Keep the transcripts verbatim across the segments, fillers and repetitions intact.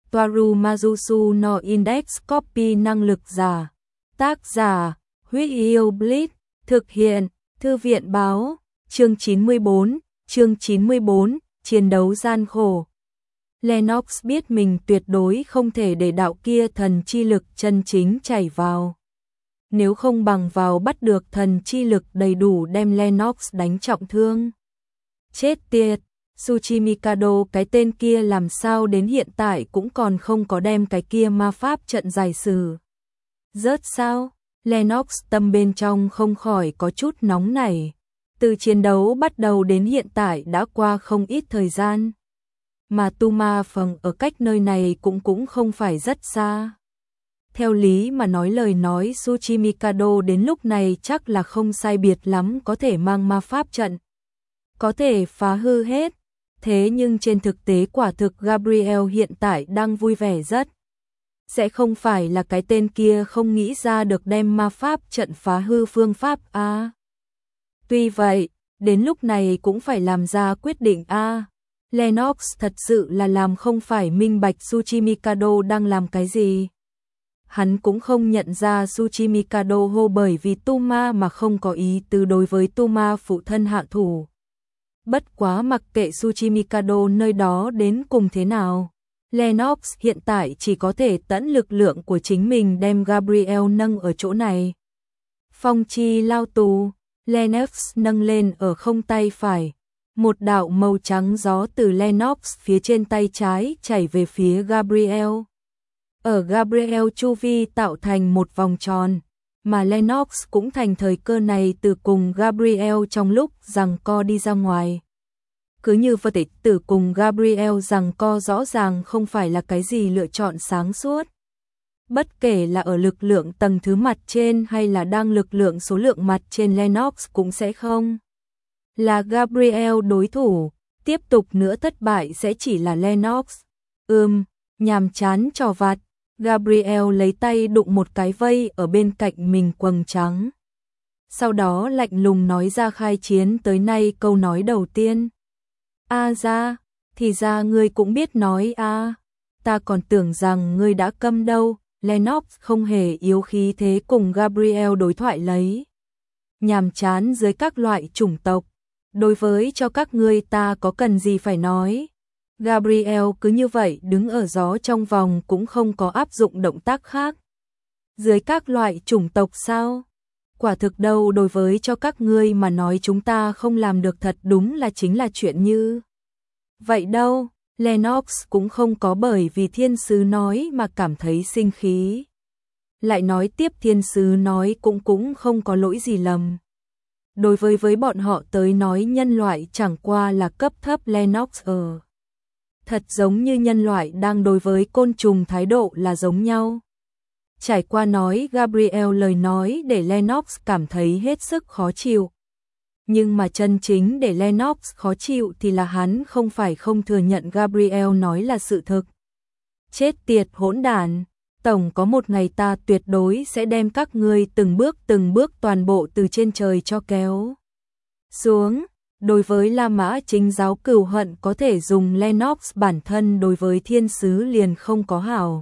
Toaru Majusu no Index Copy năng lực giả. Tác giả, Huyết Yêu Blitz, thực hiện, Thư viện báo, chương chín mươi bốn, chương chín mươi bốn, chiến đấu gian khổ. Lennox biết mình tuyệt đối không thể để đạo kia thần chi lực chân chính chảy vào. Nếu không bằng vào bắt được thần chi lực đầy đủ đem Lennox đánh trọng thương. Chết tiệt, Tsuchimikado cái tên kia làm sao đến hiện tại cũng còn không có đem cái kia ma pháp trận giải sử. Rớt sao? Lennox tâm bên trong không khỏi có chút nóng nảy. Từ chiến đấu bắt đầu đến hiện tại đã qua không ít thời gian. Mà tu ma phần ở cách nơi này cũng cũng không phải rất xa. Theo lý mà nói lời nói Tsuchimikado đến lúc này chắc là không sai biệt lắm có thể mang ma pháp trận. Có thể phá hư hết. Thế nhưng trên thực tế quả thực Gabriel hiện tại đang vui vẻ rất. Sẽ không phải là cái tên kia không nghĩ ra được đem ma pháp trận phá hư phương pháp a. Tuy vậy, đến lúc này cũng phải làm ra quyết định a. Lennox thật sự là làm không phải minh bạch Tsuchimikado đang làm cái gì. Hắn cũng không nhận ra Tsuchimikado hô bởi vì tu ma mà không có ý tứ đối với tu ma phụ thân hạ thủ. Bất quá mặc kệ Tsuchimikado nơi đó đến cùng thế nào. Lennox hiện tại chỉ có thể tận lực lượng của chính mình đem Gabriel nâng ở chỗ này. Phong chi lao tù, Lennox nâng lên ở không tay phải. Một đạo màu trắng gió từ Lennox phía trên tay trái chảy về phía Gabriel. Ở Gabriel chu vi tạo thành một vòng tròn, mà Lennox cũng thành thời cơ này từ cùng Gabriel trong lúc giằng co đi ra ngoài. Cứ như vật tịch tử cùng Gabriel giằng co rõ ràng không phải là cái gì lựa chọn sáng suốt. Bất kể là ở lực lượng tầng thứ mặt trên hay là đang lực lượng số lượng mặt trên Lennox cũng sẽ không là Gabriel đối thủ, tiếp tục nữa thất bại sẽ chỉ là Lennox. Ừm, nhàm chán trò vặt, Gabriel lấy tay đụng một cái vây ở bên cạnh mình quầng trắng. Sau đó lạnh lùng nói ra khai chiến tới nay câu nói đầu tiên. A ra, thì ra ngươi cũng biết nói a, ta còn tưởng rằng ngươi đã câm đâu. Lennox không hề yếu khí thế cùng Gabriel đối thoại lấy. Nhàm chán dưới các loại chủng tộc. Đối với cho các ngươi ta có cần gì phải nói. Gabriel cứ như vậy đứng ở gió trong vòng cũng không có áp dụng động tác khác. Dưới các loại chủng tộc sao? Quả thực đâu đối với cho các ngươi mà nói chúng ta không làm được thật đúng là chính là chuyện như. Vậy đâu, Lennox cũng không có bởi vì thiên sứ nói mà cảm thấy sinh khí. Lại nói tiếp thiên sứ nói cũng cũng không có lỗi gì lầm. Đối với với bọn họ tới nói nhân loại chẳng qua là cấp thấp Lennox ở. Thật giống như nhân loại đang đối với côn trùng thái độ là giống nhau. Trải qua nói Gabriel lời nói để Lennox cảm thấy hết sức khó chịu. Nhưng mà chân chính để Lennox khó chịu thì là hắn không phải không thừa nhận Gabriel nói là sự thực. Chết tiệt hỗn đản, tổng có một ngày ta tuyệt đối sẽ đem các ngươi từng bước từng bước toàn bộ từ trên trời cho kéo xuống. Đối với La Mã chính giáo cừu hận có thể dùng Lennox bản thân đối với thiên sứ liền không có hảo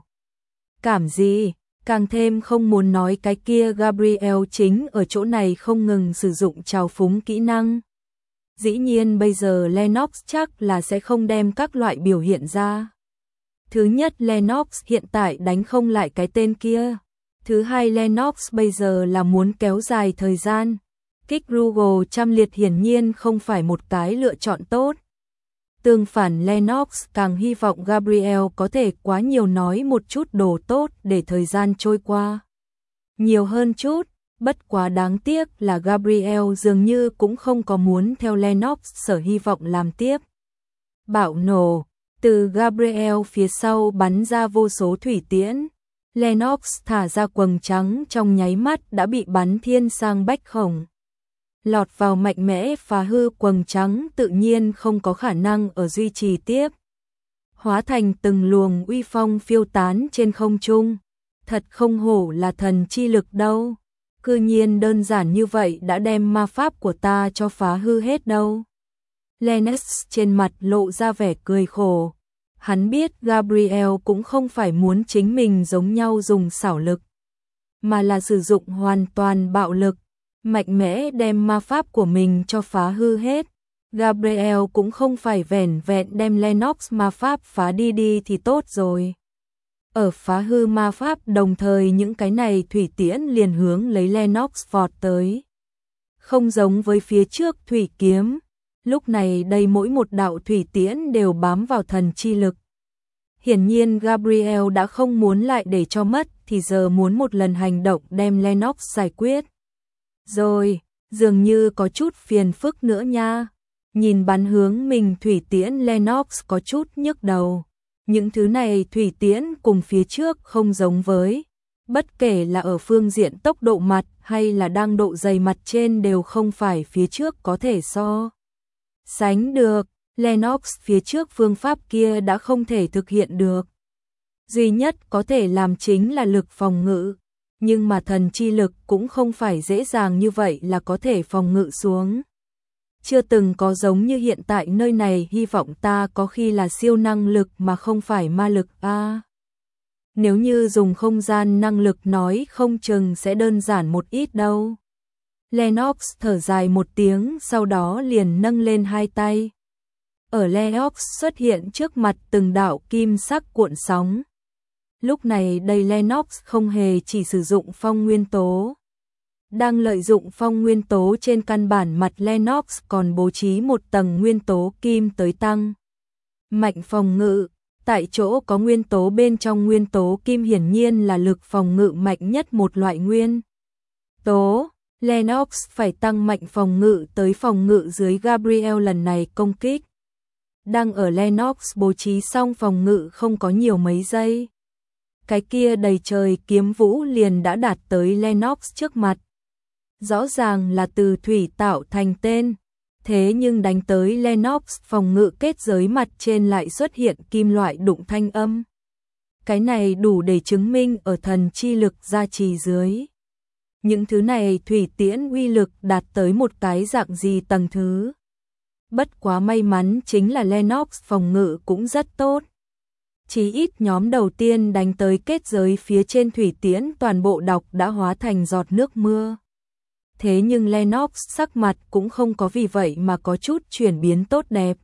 cảm gì. Càng thêm không muốn nói cái kia Gabriel chính ở chỗ này không ngừng sử dụng trào phúng kỹ năng. Dĩ nhiên bây giờ Lennox chắc là sẽ không đem các loại biểu hiện ra. Thứ nhất Lennox hiện tại đánh không lại cái tên kia. Thứ hai Lennox bây giờ là muốn kéo dài thời gian. Kích Rugal trăm liệt hiển nhiên không phải một cái lựa chọn tốt. Tương phản Lennox càng hy vọng Gabriel có thể quá nhiều nói một chút đồ tốt để thời gian trôi qua. Nhiều hơn chút, bất quá đáng tiếc là Gabriel dường như cũng không có muốn theo Lennox sở hy vọng làm tiếp. Bạo nổ, từ Gabriel phía sau bắn ra vô số thủy tiễn. Lennox thả ra quầng trắng trong nháy mắt đã bị bắn thiên sang bách khổng. Lọt vào mạnh mẽ phá hư quầng trắng tự nhiên không có khả năng ở duy trì tiếp. Hóa thành từng luồng uy phong phiêu tán trên không trung. Thật không hổ là thần chi lực đâu. Cư nhiên đơn giản như vậy đã đem ma pháp của ta cho phá hư hết đâu. Lennox trên mặt lộ ra vẻ cười khổ. Hắn biết Gabriel cũng không phải muốn chính mình giống nhau dùng xảo lực, mà là sử dụng hoàn toàn bạo lực, mạnh mẽ đem ma pháp của mình cho phá hư hết. Gabriel cũng không phải vẻn vẹn đem Lennox ma pháp phá đi đi thì tốt rồi. Ở phá hư ma pháp đồng thời những cái này thủy tiễn liền hướng lấy Lennox vọt tới. Không giống với phía trước thủy kiếm, lúc này đây mỗi một đạo thủy tiễn đều bám vào thần chi lực. Hiển nhiên Gabriel đã không muốn lại để cho mất thì giờ muốn một lần hành động đem Lennox giải quyết. Rồi, dường như có chút phiền phức nữa nha. Nhìn bắn hướng mình thủy tiễn Lennox có chút nhức đầu. Những thứ này thủy tiễn cùng phía trước không giống với. Bất kể là ở phương diện tốc độ mặt hay là đang độ dày mặt trên đều không phải phía trước có thể so sánh được. Lennox phía trước phương pháp kia đã không thể thực hiện được. Duy nhất có thể làm chính là lực phòng ngự. Nhưng mà thần chi lực cũng không phải dễ dàng như vậy là có thể phòng ngự xuống. Chưa từng có giống như hiện tại nơi này, hy vọng ta có khi là siêu năng lực mà không phải ma lực a. À, nếu như dùng không gian năng lực nói không chừng sẽ đơn giản một ít đâu. Lennox thở dài một tiếng sau đó liền nâng lên hai tay. Ở Lennox xuất hiện trước mặt từng đạo kim sắc cuộn sóng. Lúc này đây Lennox không hề chỉ sử dụng phong nguyên tố. Đang lợi dụng phong nguyên tố trên căn bản mặt Lennox còn bố trí một tầng nguyên tố kim tới tăng mạnh phòng ngự. Tại chỗ có nguyên tố bên trong nguyên tố kim hiển nhiên là lực phòng ngự mạnh nhất một loại nguyên tố. Lennox phải tăng mạnh phòng ngự tới phòng ngự dưới Gabriel lần này công kích. Đang ở Lennox bố trí xong phòng ngự không có nhiều mấy giây. Cái kia đầy trời kiếm vũ liền đã đạt tới Lennox trước mặt. Rõ ràng là từ thủy tạo thành tên. Thế nhưng đánh tới Lennox phòng ngự kết giới mặt trên lại xuất hiện kim loại đụng thanh âm. Cái này đủ để chứng minh ở thần chi lực gia trì dưới. Những thứ này thủy tiễn uy lực đạt tới một cái dạng gì tầng thứ. Bất quá may mắn chính là Lennox phòng ngự cũng rất tốt. Chỉ ít nhóm đầu tiên đánh tới kết giới phía trên thủy tiễn toàn bộ độc đã hóa thành giọt nước mưa. Thế nhưng Lennox sắc mặt cũng không có vì vậy mà có chút chuyển biến tốt đẹp.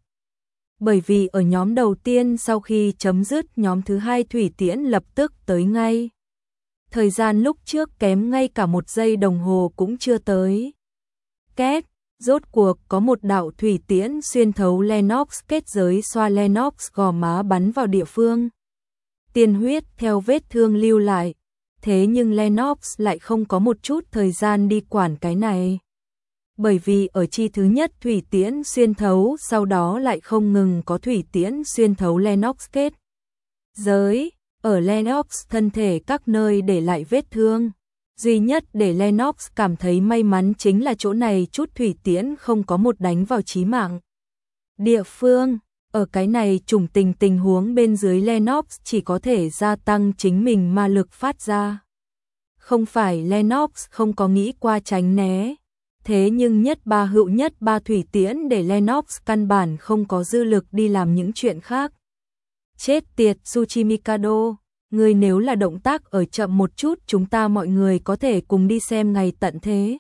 Bởi vì ở nhóm đầu tiên sau khi chấm dứt nhóm thứ hai thủy tiễn lập tức tới ngay. Thời gian lúc trước kém ngay cả một giây đồng hồ cũng chưa tới. Két, rốt cuộc có một đạo thủy tiễn xuyên thấu Lennox kết giới xoa Lennox gò má bắn vào địa phương. Tiên huyết theo vết thương lưu lại. Thế nhưng Lennox lại không có một chút thời gian đi quản cái này. Bởi vì ở chi thứ nhất thủy tiễn xuyên thấu sau đó lại không ngừng có thủy tiễn xuyên thấu Lennox kết giới. Ở Lennox thân thể các nơi để lại vết thương. Duy nhất để Lennox cảm thấy may mắn chính là chỗ này chút thủy tiễn không có một đánh vào chí mạng. Địa phương, ở cái này trùng tình tình huống bên dưới Lennox chỉ có thể gia tăng chính mình ma lực phát ra. Không phải Lennox không có nghĩ qua tránh né. Thế nhưng nhất ba hữu nhất ba thủy tiễn để Lennox căn bản không có dư lực đi làm những chuyện khác. Chết tiệt Tsuchimikado, người nếu là động tác ở chậm một chút chúng ta mọi người có thể cùng đi xem ngày tận thế.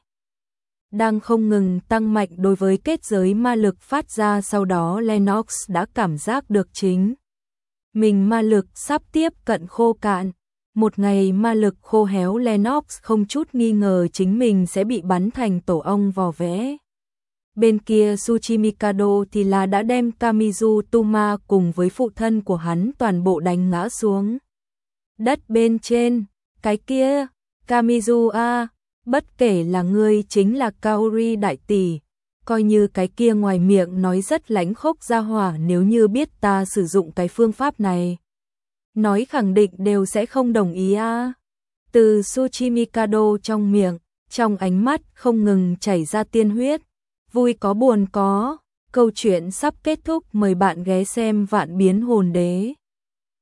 Đang không ngừng tăng mạnh đối với kết giới ma lực phát ra sau đó Lennox đã cảm giác được chính. Mình ma lực sắp tiếp cận khô cạn. Một ngày ma lực khô héo Lennox không chút nghi ngờ chính mình sẽ bị bắn thành tổ ong vò vẽ. Bên kia Tsuchimikado thì là đã đem Kamizu Tuma cùng với phụ thân của hắn toàn bộ đánh ngã xuống. Đất bên trên, cái kia, Kamizu a, bất kể là ngươi chính là Kaori đại tỷ, coi như cái kia ngoài miệng nói rất lãnh khốc ra hỏa nếu như biết ta sử dụng cái phương pháp này. Nói khẳng định đều sẽ không đồng ý a. Từ Tsuchimikado trong miệng, trong ánh mắt không ngừng chảy ra tiên huyết. Vui có buồn có, câu chuyện sắp kết thúc, mời bạn ghé xem Vạn Biến Hồn Đế.